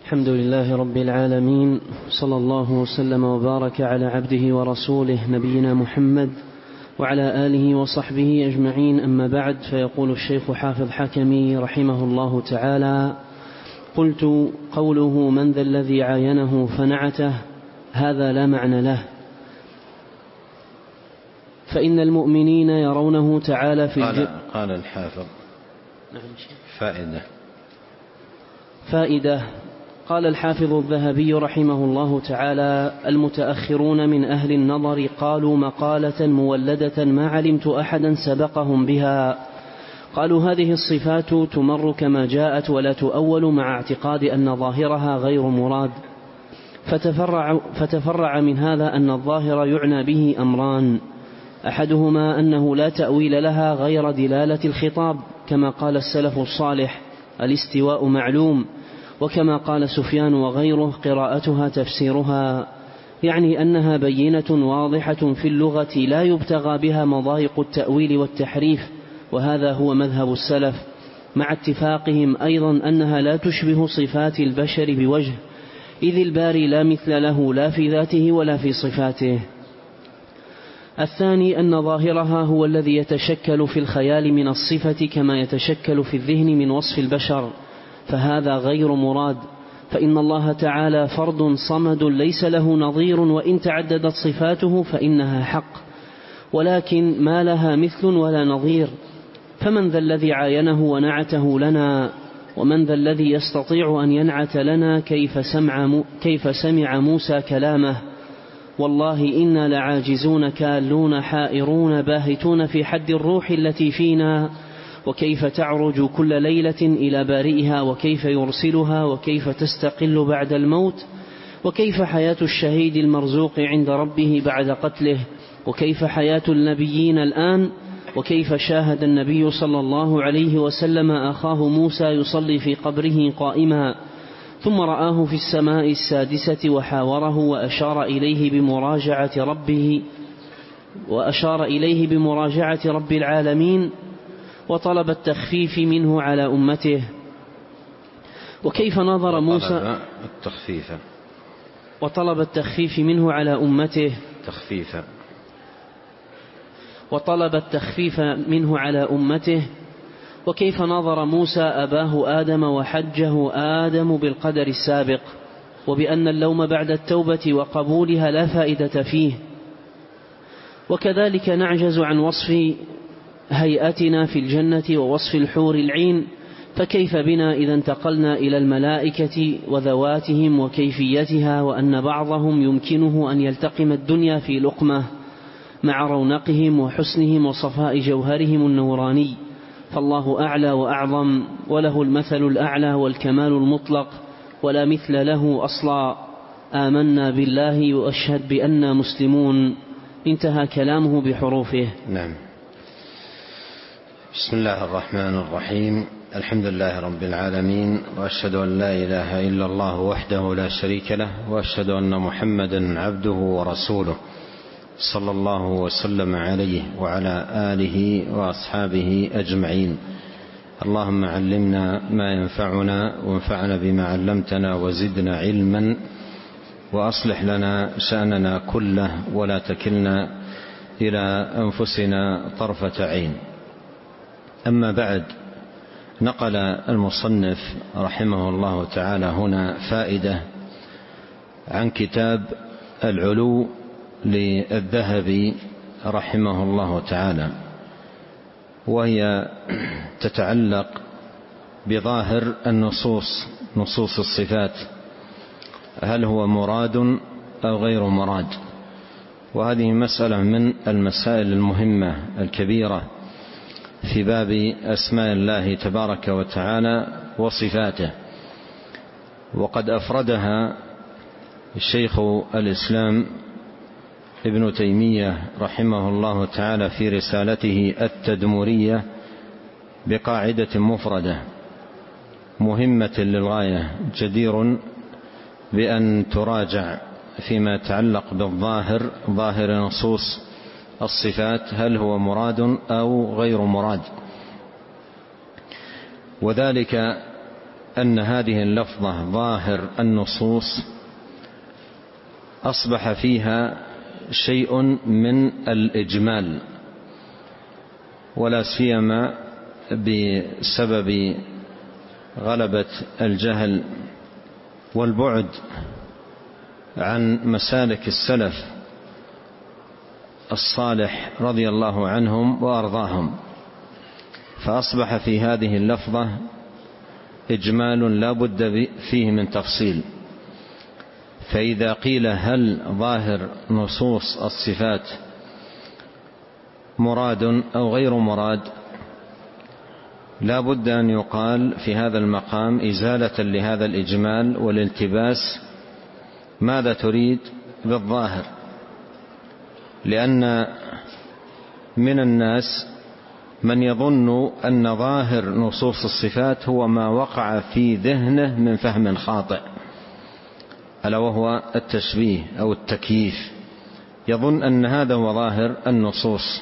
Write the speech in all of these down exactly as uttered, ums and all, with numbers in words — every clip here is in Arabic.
الحمد لله رب العالمين، صلى الله وسلم وبارك على عبده ورسوله نبينا محمد وعلى آله وصحبه أجمعين. أما بعد، فيقول الشيخ حافظ حكمي رحمه الله تعالى: قلت: قوله من ذا الذي عاينه فنعته هذا لا معنى له، فإن المؤمنين يرونه تعالى في قال, قال الحافظ فائدة فائدة قال الحافظ الذهبي رحمه الله تعالى: المتأخرون من أهل النظر قالوا مقالة مولدة ما علمت أحدا سبقهم بها. قالوا هذه الصفات تمر كما جاءت ولا تؤول، مع اعتقاد أن ظاهرها غير مراد. فتفرع, فتفرع من هذا أن الظاهر يعنى به أمران: أحدهما أنه لا تأويل لها غير دلالة الخطاب، كما قال السلف الصالح: الاستواء معلوم، وكما قال سفيان وغيره: قراءتها تفسيرها، يعني أنها بينة واضحة في اللغة لا يبتغى بها مضايق التأويل والتحريف، وهذا هو مذهب السلف، مع اتفاقهم أيضا أنها لا تشبه صفات البشر بوجه، إذ الباري لا مثل له لا في ذاته ولا في صفاته. الثاني أن ظاهرها هو الذي يتشكل في الخيال من الصفة كما يتشكل في الذهن من وصف البشر، فهذا غير مراد، فإن الله تعالى فرد صمد ليس له نظير، وإن تعددت صفاته فإنها حق، ولكن ما لها مثل ولا نظير. فمن ذا الذي عاينه ونعته لنا؟ ومن ذا الذي يستطيع أن ينعت لنا كيف سمع, كيف سمع موسى كلامه؟ والله إنا لعاجزون كالون حائرون باهتون في حد الروح التي فينا، وكيف تعرج كل ليلة إلى بارئها، وكيف يرسلها، وكيف تستقل بعد الموت، وكيف حياة الشهيد المرزوق عند ربه بعد قتله، وكيف حياة النبيين الآن، وكيف شاهد النبي صلى الله عليه وسلم أخاه موسى يصلي في قبره قائما، ثم رآه في السماء السادسة وحاوره وأشار إليه بمراجعة ربه وأشار إليه بمراجعة رب العالمين، وطلب التخفيف منه على أمته. وكيف نظر موسى التخفيف وطلب التخفيف منه على أمته تخفيفا وطلب التخفيف منه على أمته وكيف نظر موسى أباه آدم وحجه آدم بالقدر السابق، وبأن اللوم بعد التوبة وقبولها لا فائدة فيه. وكذلك نعجز عن وصف هيئتنا في الجنة ووصف الحور العين، فكيف بنا إذا انتقلنا إلى الملائكة وذواتهم وكيفيتها، وأن بعضهم يمكنه أن يلتقم الدنيا في لقمة مع رونقهم وحسنهم وصفاء جوهرهم النوراني. فالله أعلى وأعظم، وله المثل الأعلى والكمال المطلق، ولا مثل له أصلا. آمنا بالله وأشهد بأننا مسلمون. انتهى كلامه بحروفه. نعم. بسم الله الرحمن الرحيم. الحمد لله رب العالمين، وأشهد أن لا إله إلا الله وحده لا شريك له، وأشهد أن محمدا عبده ورسوله صلى الله وسلم عليه وعلى آله وأصحابه أجمعين. اللهم علمنا ما ينفعنا، وانفعنا بما علمتنا، وزدنا علما، وأصلح لنا شأننا كله، ولا تكلنا إلى أنفسنا طرفة عين. أما بعد، نقل المصنف رحمه الله تعالى هنا فائدة عن كتاب العلو للذهبي رحمه الله تعالى، وهي تتعلق بظاهر النصوص، نصوص الصفات، هل هو مراد أو غير مراد. وهذه مسألة من المسائل المهمة الكبيرة في باب أسماء الله تبارك وتعالى وصفاته، وقد أفردها الشيخ الإسلام ابن تيمية رحمه الله تعالى في رسالته التدمرية بقاعدة مفردة مهمة للغاية، جدير بأن تراجع فيما يتعلق بالظاهر، ظاهر نصوص الصفات، هل هو مراد أو غير مراد. وذلك أن هذه اللفظة ظاهر النصوص أصبح فيها شيء من الإجمال، ولا سيما بسبب غلبة الجهل والبعد عن مسالك السلف الصالح رضي الله عنهم وأرضاهم، فأصبح في هذه اللفظة إجمال لا بد فيه من تفصيل. فإذا قيل هل ظاهر نصوص الصفات مراد أو غير مراد، لا بد أن يقال في هذا المقام إزالة لهذا الإجمال والالتباس ماذا تريد بالظاهر، لأن من الناس من يظن أن ظاهر نصوص الصفات هو ما وقع في ذهنه من فهم خاطئ، ألا وهو التشبيه أو التكييف، يظن أن هذا هو ظاهر النصوص،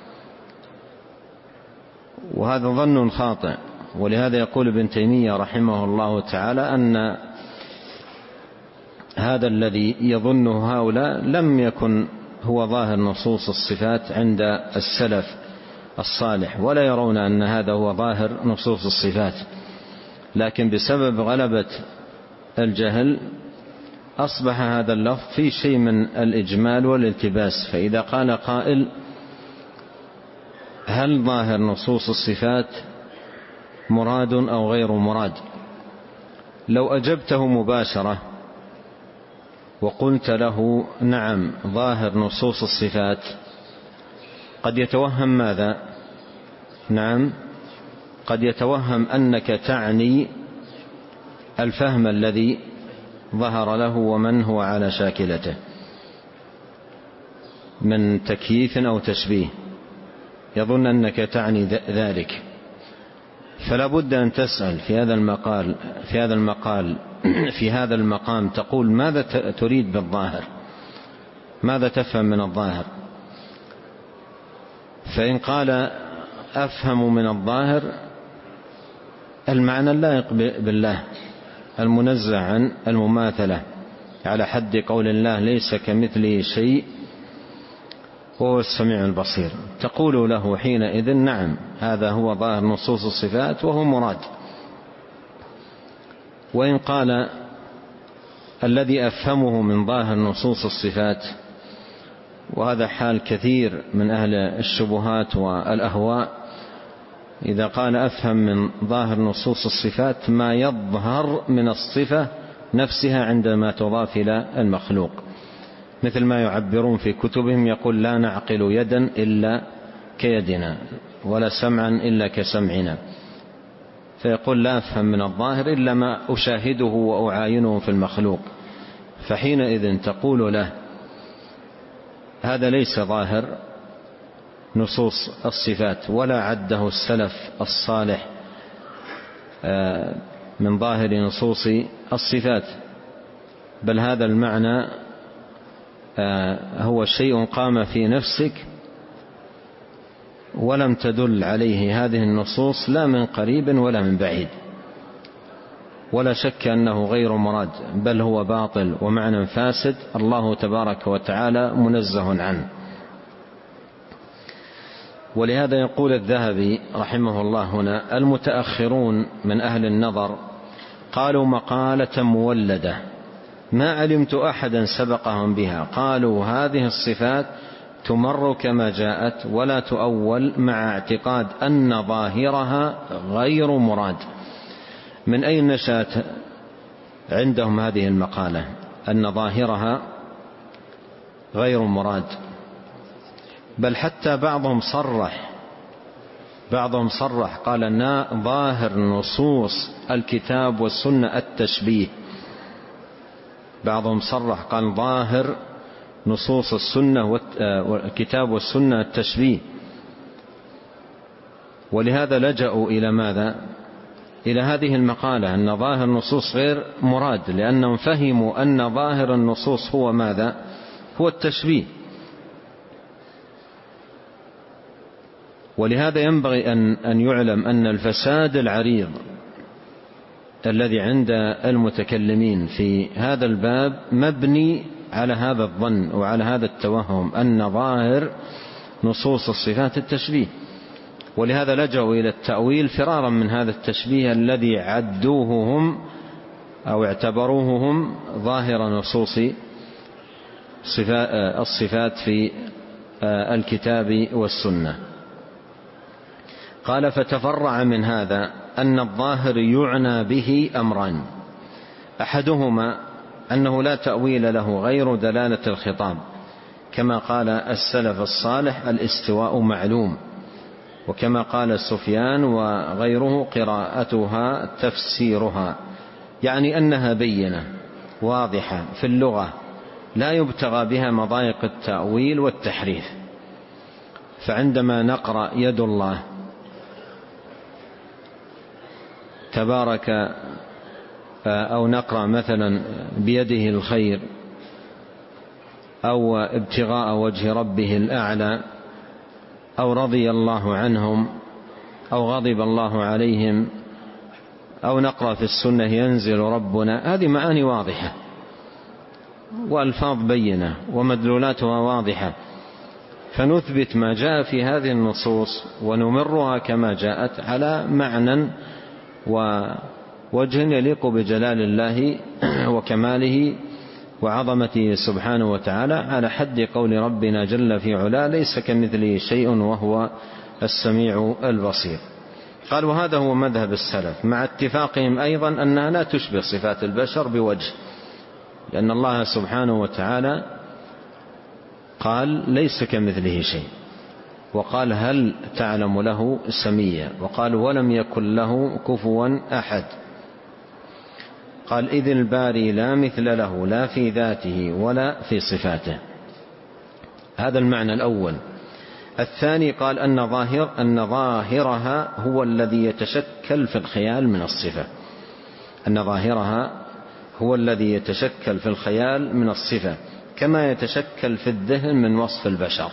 وهذا ظن خاطئ. ولهذا يقول ابن تيمية رحمه الله تعالى أن هذا الذي يظنه هؤلاء لم يكن هو ظاهر نصوص الصفات عند السلف الصالح، ولا يرون أن هذا هو ظاهر نصوص الصفات، لكن بسبب غلبة الجهل أصبح هذا اللفظ في شيء من الإجمال والالتباس. فإذا قال قائل هل ظاهر نصوص الصفات مراد أو غير مراد، لو أجبته مباشرة وقلت له نعم ظاهر نصوص الصفات، قد يتوهم ماذا؟ نعم قد يتوهم أنك تعني الفهم الذي ظهر له ومن هو على شاكلته من تكييف أو تشبيه، يظن أنك تعني ذلك. فلا بد أن تسأل في هذا المقال في هذا المقال في هذا المقام تقول ماذا تريد بالظاهر، ماذا تفهم من الظاهر؟ فإن قال أفهم من الظاهر المعنى اللائق بالله المنزه عن المماثلة، على حد قول الله ليس كمثله شيء وهو السميع البصير، تقول له حينئذ نعم هذا هو ظاهر نصوص الصفات وهو مراد. وإن قال الذي أفهمه من ظاهر نصوص الصفات، وهذا حال كثير من أهل الشبهات والأهواء، إذا قال أفهم من ظاهر نصوص الصفات ما يظهر من الصفة نفسها عندما تضاف إلى المخلوق، مثل ما يعبرون في كتبهم يقول لا نعقل يدا إلا كيدنا ولا سمعا إلا كسمعنا، فيقول لا أفهم من الظاهر إلا ما أشاهده وأعاينه في المخلوق، فحينئذ تقول له هذا ليس ظاهر نصوص الصفات، ولا عده السلف الصالح من ظاهر نصوص الصفات، بل هذا المعنى هو شيء قام في نفسك ولم تدل عليه هذه النصوص لا من قريب ولا من بعيد، ولا شك أنه غير مراد، بل هو باطل ومعنى فاسد الله تبارك وتعالى منزه عنه. ولهذا يقول الذهبي رحمه الله هنا المتأخرون من أهل النظر قالوا مقالة مولدة ما علمت أحدا سبقهم بها، قالوا هذه الصفات تمر كما جاءت ولا تؤول مع اعتقاد أن ظاهرها غير مراد. من أين نشأت عندهم هذه المقالة أن ظاهرها غير مراد؟ بل حتى بعضهم صرح بعضهم صرح قال أن ظاهر نصوص الكتاب والسنة التشبيه، بعضهم صرح قال ظاهر نصوص السنة والكتاب والسنة التشبيه. ولهذا لجأوا إلى ماذا؟ إلى هذه المقالة أن ظاهر النصوص غير مراد، لأنهم فهموا أن ظاهر النصوص هو ماذا؟ هو التشبيه. ولهذا ينبغي أن أن يعلم أن الفساد العريض الذي عند المتكلمين في هذا الباب مبني على هذا الظن وعلى هذا التوهم أن ظاهر نصوص الصفات التشبيه، ولهذا لجأوا إلى التأويل فرارا من هذا التشبيه الذي عدوه هم أو اعتبروه هم ظاهر نصوص الصفات في الكتاب والسنة. قال: فتفرع من هذا أن الظاهر يعنى به أمران: أحدهما أنه لا تأويل له غير دلالة الخطاب، كما قال السلف الصالح: الاستواء معلوم، وكما قال سفيان وغيره: قراءتها تفسيرها، يعني أنها بينة واضحة في اللغة لا يبتغى بها مضايق التأويل والتحريف. فعندما نقرأ يد الله تبارك، أو نقرأ مثلا بيده الخير، أو ابتغاء وجه ربه الأعلى، أو رضي الله عنهم، أو غضب الله عليهم، أو نقرأ في السنة ينزل ربنا، هذه معاني واضحة وألفاظ بينة ومدلولاتها واضحة، فنثبت ما جاء في هذه النصوص ونمرها كما جاءت على معنى ووجه يليق بجلال الله وكماله وعظمته سبحانه وتعالى، على حد قول ربنا جل في علا: ليس كمثله شيء وهو السميع البصير. قال: وهذا هو مذهب السلف، مع اتفاقهم أيضا أنها لا تشبه صفات البشر بوجه، لأن الله سبحانه وتعالى قال: ليس كمثله شيء، وقال: هل تعلم له سميا، وقال: ولم يكن له كفوا أحد. قال: إذ الباري لا مثل له لا في ذاته ولا في صفاته. هذا المعنى الأول. الثاني قال: أن ظاهر أن ظاهرها هو الذي يتشكل في الخيال من الصفة، أن ظاهرها هو الذي يتشكل في الخيال من الصفة، كما يتشكل في الذهن من وصف البشر.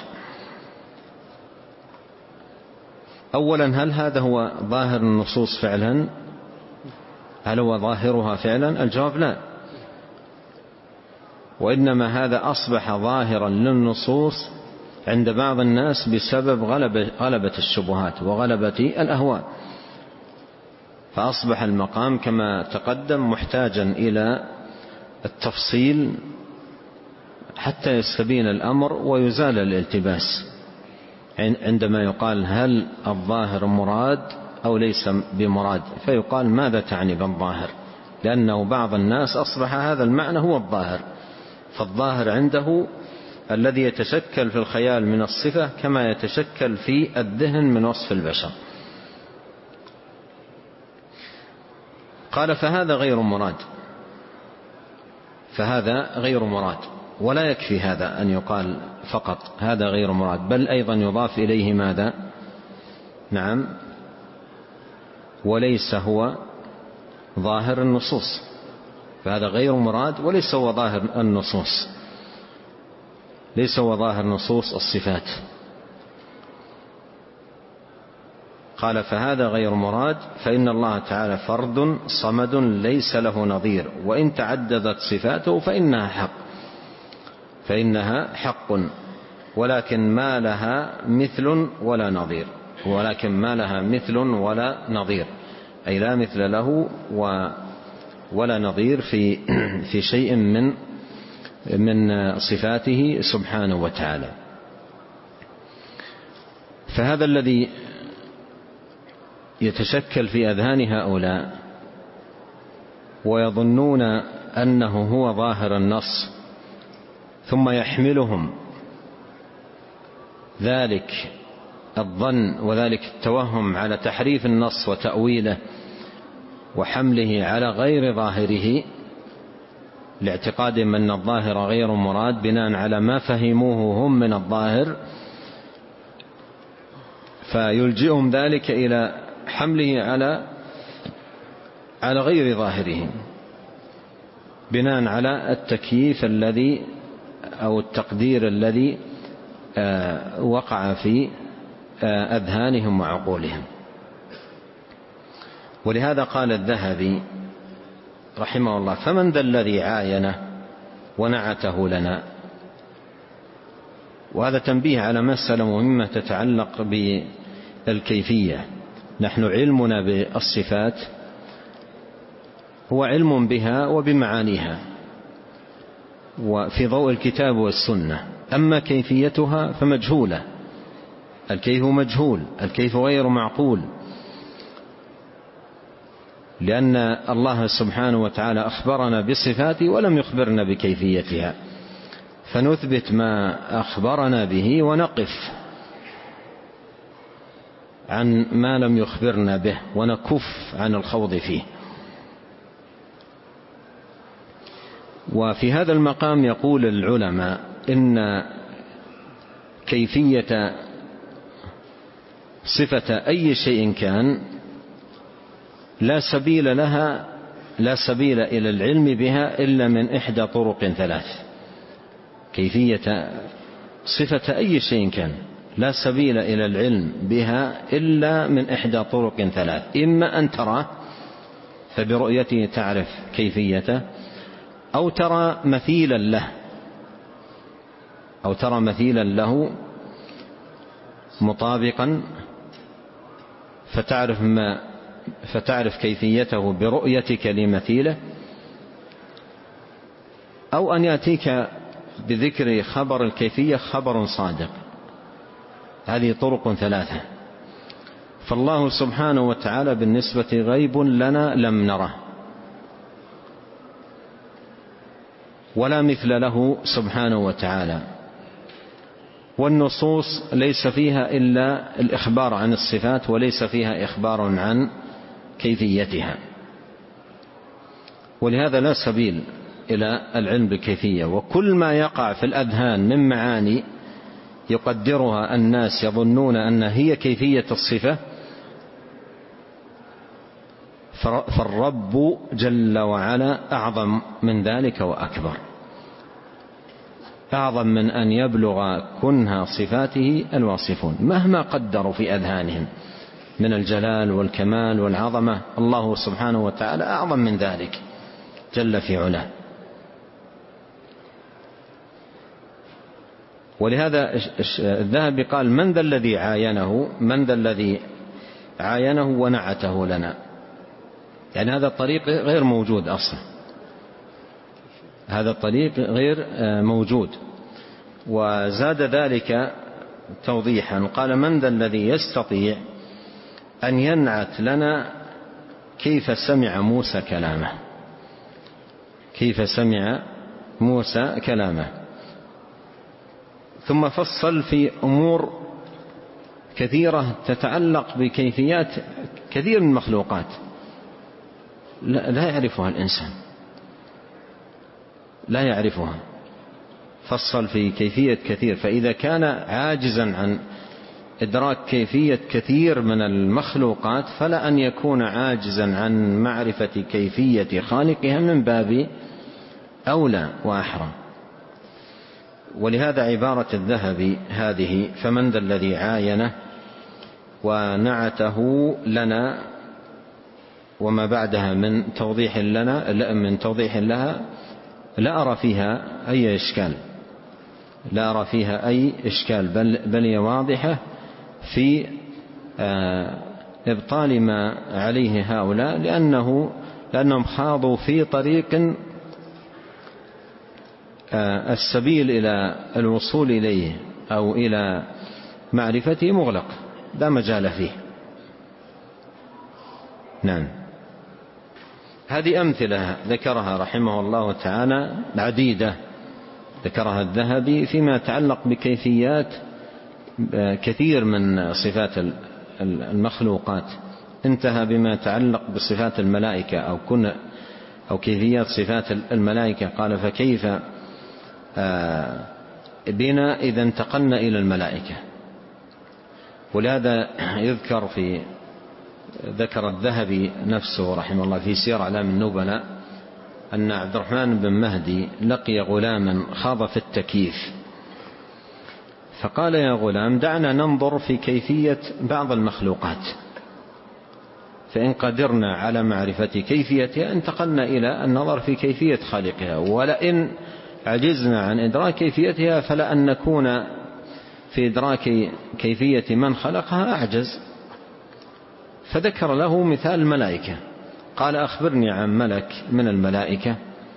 أولا، هل هذا هو ظاهر النصوص فعلا؟ هل هو ظاهرها فعلا؟ الجواب لا، وإنما هذا أصبح ظاهرا للنصوص عند بعض الناس بسبب غلبة, غلبة الشبهات وغلبة الأهواء، فأصبح المقام كما تقدم محتاجا إلى التفصيل حتى يستبين الأمر ويزال الالتباس عندما يقال هل الظاهر مراد أو ليس بمراد، فيقال: ماذا تعني بالظاهر؟ لأنه بعض الناس أصبح هذا المعنى هو الظاهر، فالظاهر عنده الذي يتشكل في الخيال من الصفة كما يتشكل في الذهن من وصف البشر. قال: فهذا غير مراد، فهذا غير مراد، ولا يكفي هذا أن يقال فقط هذا غير مراد، بل أيضا يضاف إليه ماذا؟ نعم، وليس هو ظاهر النصوص، فهذا غير مراد وليس هو ظاهر النصوص، ليس هو ظاهر نصوص الصفات. قال: فهذا غير مراد، فإن الله تعالى فرد صمد ليس له نظير، وإن تعددت صفاته فإنها حق فإنها حق ولكن ما لها مثل ولا نظير، ولكن ما لها مثل ولا نظير، أي لا مثل له ولا نظير في في شيء من من صفاته سبحانه وتعالى. فهذا الذي يتشكل في أذهان هؤلاء ويظنون أنه هو ظاهر النص، ثم يحملهم ذلك الظن وذلك التوهم على تحريف النص وتأويله وحمله على غير ظاهره، لاعتقادهم أن الظاهر غير مراد بناء على ما فهموه هم من الظاهر، فيلجئهم ذلك إلى حمله على على غير ظاهره بناء على التكييف الذي أو التقدير الذي وقع في أذهانهم وعقولهم. ولهذا قال الذهبي رحمه الله: فمن ذا الذي عاينه ونعته لنا؟ وهذا تنبيه على مسألة مهمة تتعلق بالكيفية. نحن علمنا بالصفات هو علم بها وبمعانيها وفي ضوء الكتاب والسنة، أما كيفيتها فمجهولة. الكيف مجهول، الكيف غير معقول، لأن الله سبحانه وتعالى أخبرنا بصفاته ولم يخبرنا بكيفيتها، فنثبت ما أخبرنا به ونقف عن ما لم يخبرنا به ونكف عن الخوض فيه. وفي هذا المقام يقول العلماء إن كيفية صفة أي شيء كان لا سبيل لها لا سبيل إلى العلم بها إلا من إحدى طرق ثلاث. كيفية صفة أي شيء كان لا سبيل إلى العلم بها إلا من إحدى طرق ثلاث: إما أن تراه فبرؤيته تعرف كيفيته، أو ترى مثيلا له أو ترى مثيلا له مطابقا فتعرف ما فتعرف كيفيته برؤيتك لمثيله، أو أن يأتيك بذكر خبر الكيفية خبر صادق. هذه طرق ثلاثة. فالله سبحانه وتعالى بالنسبة غيب لنا لم نره، ولا مثل له سبحانه وتعالى، والنصوص ليس فيها إلا الإخبار عن الصفات وليس فيها إخبار عن كيفيتها، ولهذا لا سبيل إلى العلم بالكيفية. وكل ما يقع في الأذهان من معاني يقدرها الناس يظنون أن هي كيفية الصفة، فالرب جل وعلا أعظم من ذلك وأكبر، أعظم من أن يبلغ كنها صفاته الواصفون مهما قدروا في أذهانهم من الجلال والكمال والعظمة. الله سبحانه وتعالى أعظم من ذلك جل في علاه. ولهذا الذهبي قال: من ذا الذي عاينه من ذا الذي عاينه ونعته لنا؟ يعني هذا الطريق غير موجود أصلا، هذا الطريق غير موجود. وزاد ذلك توضيحا قال: من ذا الذي يستطيع أن ينعت لنا كيف سمع موسى كلامه كيف سمع موسى كلامه ثم فصل في أمور كثيرة تتعلق بكيفيات كثير من المخلوقات لا يعرفها الإنسان، لا يعرفها. فصل في كيفية كثير، فإذا كان عاجزا عن إدراك كيفية كثير من المخلوقات فلا أن يكون عاجزا عن معرفة كيفية خالقها من باب أولى وأحرى. ولهذا عبارة الذهبي هذه: فمن ذا الذي عاينه ونعته لنا، وما بعدها من توضيح لنا من توضيح لها، لا أرى فيها أي إشكال لا أرى فيها أي إشكال بل, بل هي واضحة في إبطال ما عليه هؤلاء، لأنه لأنهم خاضوا في طريق السبيل إلى الوصول إليه أو إلى معرفته مغلق، لا مجال فيه. نعم. هذه أمثلة ذكرها رحمه الله تعالى عديدة، ذكرها الذهبي فيما يتعلق بكيفيات كثير من صفات المخلوقات. انتهى بما يتعلق بصفات الملائكة أو كن أو كيفيات صفات الملائكة، قال: فكيف بنا إذا انتقلنا إلى الملائكة. ولهذا يذكر في ذكر الذهبي نفسه رحمه الله في سير أعلام النبلاء أن عبد الرحمن بن مهدي لقي غلاما خاض في التكييف، فقال: يا غلام دعنا ننظر في كيفية بعض المخلوقات. فإن قدرنا على معرفة كيفيتها انتقلنا إلى النظر في كيفية خالقها، ولئن عجزنا عن إدراك كيفيتها فلا أن نكون في إدراك كيفية من خلقها أعجز. فذكر له مثال الملائكة، قال أخبرني عن ملك من الملائكة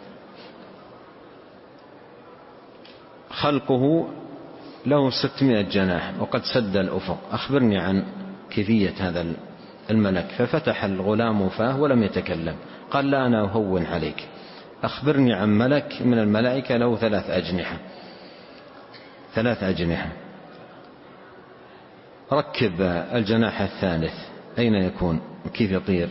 خلقه له ستمائة جناح وقد سد الأفق، أخبرني عن كيفية هذا الملك. ففتح الغلام فاه ولم يتكلم، قال لا أنا أهون عليك، أخبرني عن ملك من الملائكة له ثلاث أجنحة ثلاث أجنحة ركب الجناح الثالث أين يكون كيف يطير؟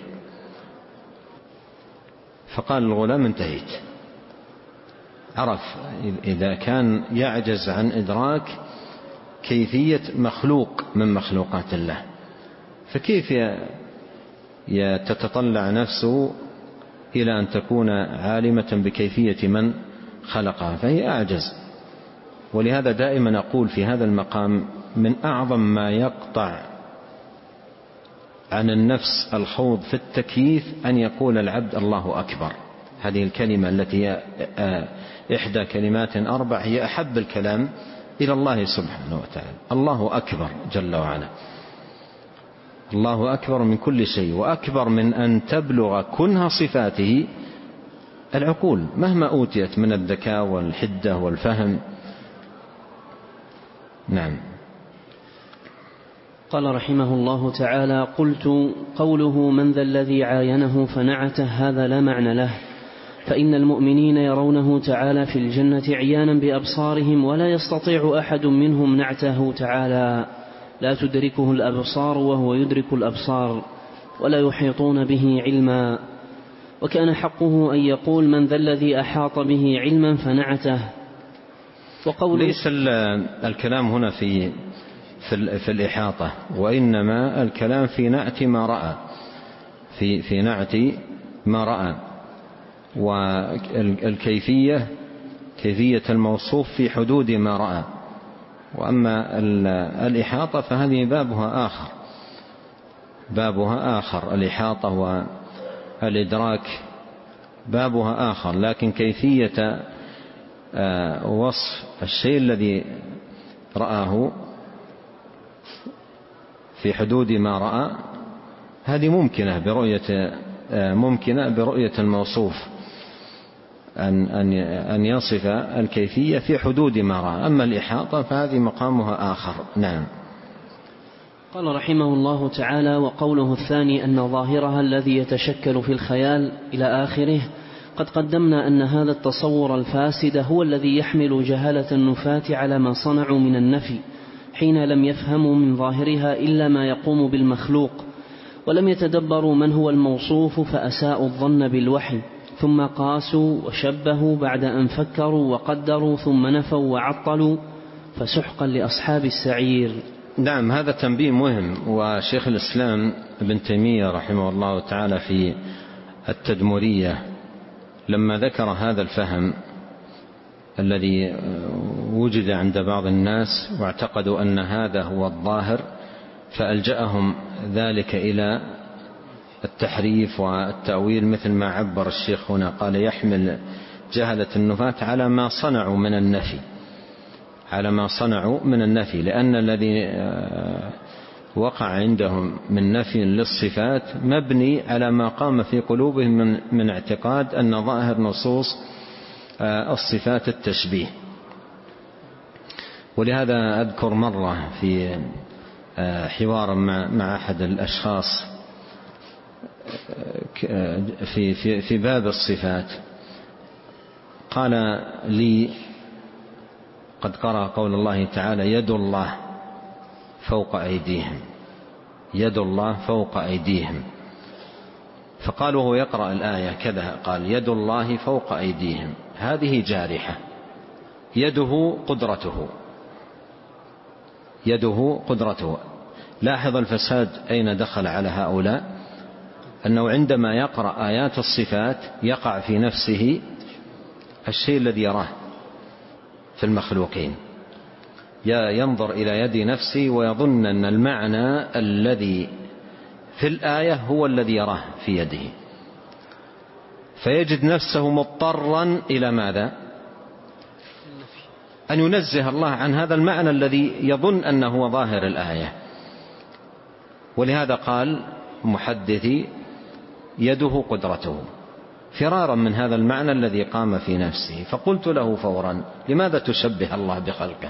فقال الغلام انتهيت. عرف إذا كان يعجز عن إدراك كيفية مخلوق من مخلوقات الله، فكيف تتطلع نفسه إلى أن تكون عالمة بكيفية من خلقها؟ فهي أعجز. ولهذا دائما أقول في هذا المقام من أعظم ما يقطع عن النفس الخوض في التكييف أن يقول العبد الله أكبر. هذه الكلمة التي هي إحدى كلمات أربع هي أحب الكلام إلى الله سبحانه وتعالى. الله أكبر جل وعلا، الله أكبر من كل شيء، وأكبر من أن تبلغ كنه صفاته العقول مهما أوتيت من الذكاء والحدة والفهم. نعم. قال رحمه الله تعالى: قلت قوله من ذا الذي عاينه فنعته هذا لا معنى له، فإن المؤمنين يرونه تعالى في الجنة عيانا بأبصارهم ولا يستطيع أحد منهم نعته تعالى، لا تدركه الأبصار وهو يدرك الأبصار، ولا يحيطون به علما. وكان حقه أن يقول من ذا الذي أحاط به علما فنعته. وقوله ليس الكلام هنا في في الإحاطة، وإنما الكلام في نعت ما رأى في في نعت ما رأى، والكيفية كيفية الموصوف في حدود ما رأى. وأما الإحاطة فهذه بابها آخر بابها آخر الإحاطة والإدراك بابها آخر، لكن كيفية وصف الشيء الذي رآه في حدود ما رأى هذه ممكنة برؤية ممكنة برؤية الموصوف أن أن أن يصف الكيفية في حدود ما رأى. أما الإحاطة فهذه مقامها آخر. نعم. قال رحمه الله تعالى: وقوله الثاني أن ظاهرها الذي يتشكل في الخيال إلى آخره. قد قدمنا أن هذا التصور الفاسد هو الذي يحمل جهالة النفاة على ما صنعوا من النفي، حين لم يفهموا من ظاهرها إلا ما يقوم بالمخلوق، ولم يتدبروا من هو الموصوف فأساءوا الظن بالوحي، ثم قاسوا وشبهوا بعد أن فكروا وقدروا ثم نفوا وعطلوا، فسحقا لأصحاب السعير. نعم، هذا تنبيه مهم. وشيخ الإسلام ابن تيمية رحمه الله تعالى في التدمرية لما ذكر هذا الفهم الذي وجد عند بعض الناس واعتقدوا أن هذا هو الظاهر، فألجأهم ذلك إلى التحريف والتأويل، مثل ما عبر الشيخ هنا، قال يحمل جهلة النفاة على ما صنعوا من النفي على ما صنعوا من النفي لأن الذي وقع عندهم من نفي للصفات مبني على ما قام في قلوبهم من, من اعتقاد أن ظاهر نصوص الصفات التشبيه. ولهذا أذكر مرة في حوار مع أحد الأشخاص في, في, في باب الصفات، قال لي قد قرأ قول الله تعالى يد الله فوق أيديهم يد الله فوق أيديهم، فقال وهو يقرأ الآية كذا، قال يد الله فوق أيديهم هذه جارحة، يده قدرته يده قدرته. لاحظ الفساد أين دخل على هؤلاء، أنه عندما يقرأ آيات الصفات يقع في نفسه الشيء الذي يراه في المخلوقين، ينظر إلى يد نفسه ويظن أن المعنى الذي في الآية هو الذي يراه في يده، فيجد نفسه مضطرا إلى ماذا؟ أن ينزه الله عن هذا المعنى الذي يظن أنه هو ظاهر الآية. ولهذا قال محدثي يده قدرته، فرارا من هذا المعنى الذي قام في نفسه. فقلت له فورا لماذا تشبه الله بخلقه؟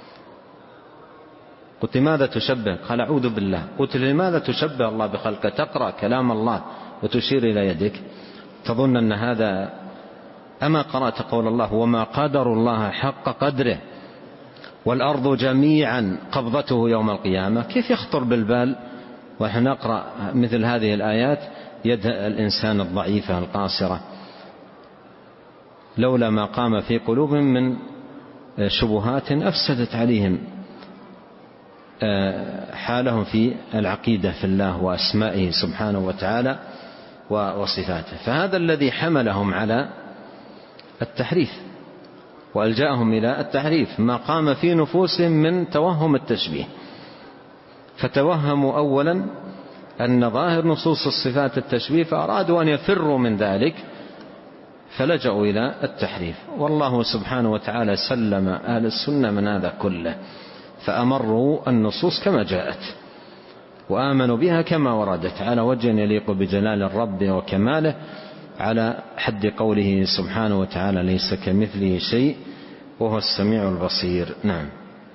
قلت لماذا تشبه؟ قال أعوذ بالله. قلت لماذا تشبه الله بخلقه؟ تقرأ كلام الله وتشير إلى يدك، تظن أن هذا؟ أما قرأت قول الله وما قدر الله حق قدره والأرض جميعا قبضته يوم القيامة؟ كيف يخطر بالبال ونحن نقرأ مثل هذه الآيات يد الإنسان الضعيفة القاصرة، لولا ما قام في قلوبهم من شبهات أفسدت عليهم حالهم في العقيدة في الله وأسمائه سبحانه وتعالى وصفاته. فهذا الذي حملهم على التحريف وألجأهم إلى التحريف، ما قام في نفوسهم من توهم التشبيه. فتوهموا أولا أن ظاهر نصوص الصفات التشبيه، فأرادوا أن يفروا من ذلك فلجأوا إلى التحريف. والله سبحانه وتعالى سلم أهل السنة من هذا كله، فأمروا النصوص كما جاءت وآمنوا بها كما وردت على وجه يليق بجلال الرب وكماله، على حد قوله سبحانه وتعالى ليس كمثله شيء وهو السميع البصير. نعم.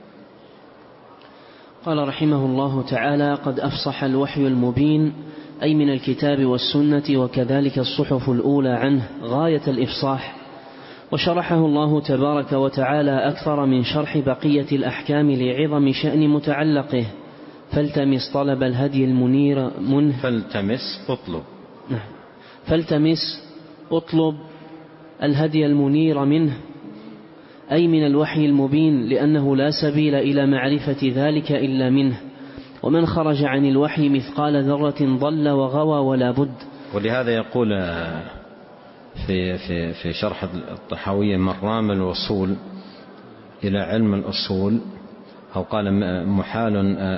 قال رحمه الله تعالى قد أفصح الوحي المبين، أي من الكتاب والسنة وكذلك الصحف الأولى عنه غاية الإفصاح، وشرحه الله تبارك وتعالى أكثر من شرح بقية الأحكام لعظم شأن متعلقه. فالتمس طلب الهدي المنير منه فالتمس اطلب فالتمس اطلب الهدي المنير منه، أي من الوحي المبين، لأنه لا سبيل إلى معرفة ذلك إلا منه، ومن خرج عن الوحي مثقال ذرة ضل وغوى ولا بد. ولهذا يقول في, في, في شرح الطحاوية من رام الوصول إلى علم الأصول، أو قال محال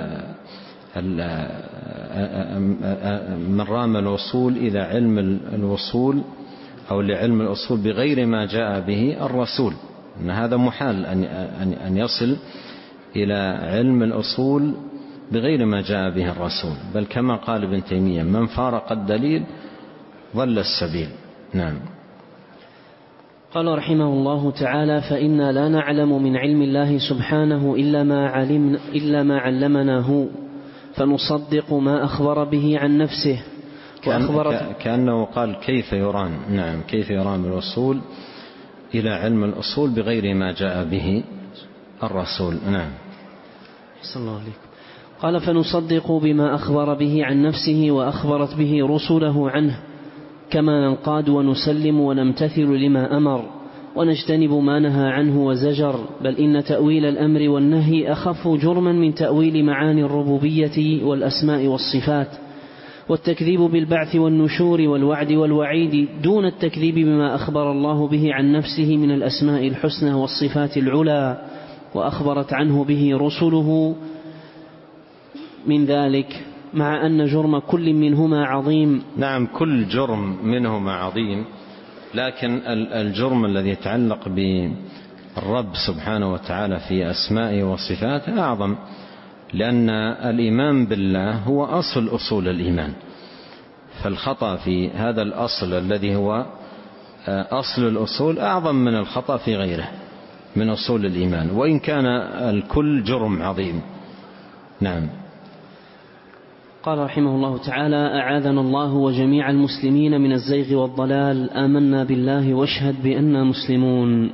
من رام الوصول إلى علم الوصول أو لعلم الأصول بغير ما جاء به الرسول، أن هذا محال أن يصل إلى علم الأصول بغير ما جاء به الرسول، بل كما قال ابن تيمية من فارق الدليل ضل السبيل. نعم. قال رحمه الله تعالى فإنا لا نعلم من علم الله سبحانه إلا ما, علمنا إلا ما علمناه، فنصدق ما أخبر به عن نفسه. كأن كأنه قال كيف يرام نعم كيف يرام الوصول إلى علم الأصول بغير ما جاء به الرسول. نعم. صلى الله عليه. قال فنصدق بما أخبر به عن نفسه وأخبرت به رسله عنه، كما ننقاد ونسلم ونمتثل لما أمر ونجتنب ما نهى عنه وزجر، بل إن تأويل الأمر والنهي أخف جرما من تأويل معاني الربوبية والأسماء والصفات، والتكذيب بالبعث والنشور والوعد والوعيد دون التكذيب بما أخبر الله به عن نفسه من الأسماء الحسنى والصفات العلى وأخبرت عنه به رسله من ذلك، مع أن جرم كل منهما عظيم. نعم، كل جرم منهما عظيم، لكن الجرم الذي يتعلق بالرب سبحانه وتعالى في أسمائه وصفاته أعظم، لأن الإيمان بالله هو أصل أصول الإيمان، فالخطأ في هذا الأصل الذي هو أصل الأصول أعظم من الخطأ في غيره من أصول الإيمان، وإن كان الكل جرم عظيم. نعم. قال رحمه الله تعالى أعاذنا الله وجميع المسلمين من الزيغ والضلال، آمنا بالله واشهد بأننا مسلمون.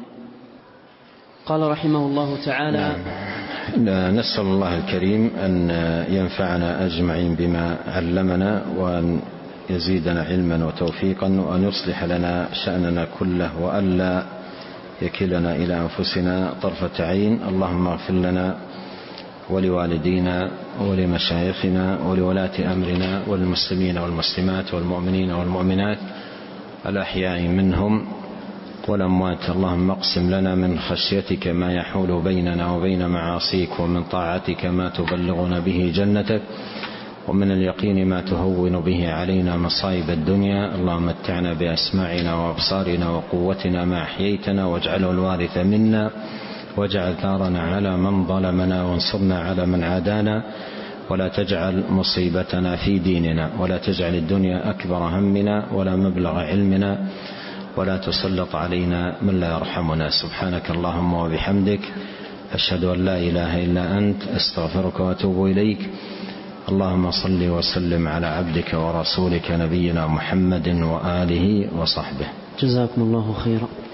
قال رحمه الله تعالى نعم. نسأل الله الكريم أن ينفعنا أجمعين بما علمنا، وأن يزيدنا علما وتوفيقا، وأن يصلح لنا شأننا كله، وألا يكلنا إلى أنفسنا طرفة عين. اللهم اغفر لنا ولوالدينا ولمشايخنا ولولاة أمرنا والمسلمين والمسلمات والمؤمنين والمؤمنات الأحياء منهم والأموات. اللهم اقسم لنا من خشيتك ما يحول بيننا وبين معاصيك، ومن طاعتك ما تبلغنا به جنتك، ومن اليقين ما تهون به علينا مصائب الدنيا. اللهم متعنا بأسماعنا وأبصارنا وقوتنا ما أحييتنا، واجعله الوارث منا، واجعل ثارنا على من ظلمنا، وانصرنا على من عادانا، ولا تجعل مصيبتنا في ديننا، ولا تجعل الدنيا أكبر همنا ولا مبلغ علمنا، ولا تسلط علينا من لا يرحمنا. سبحانك اللهم وبحمدك، أشهد أن لا إله إلا أنت، أستغفرك وأتوب إليك. اللهم صل وسلم على عبدك ورسولك نبينا محمد وآله وصحبه. جزاكم الله خيرا.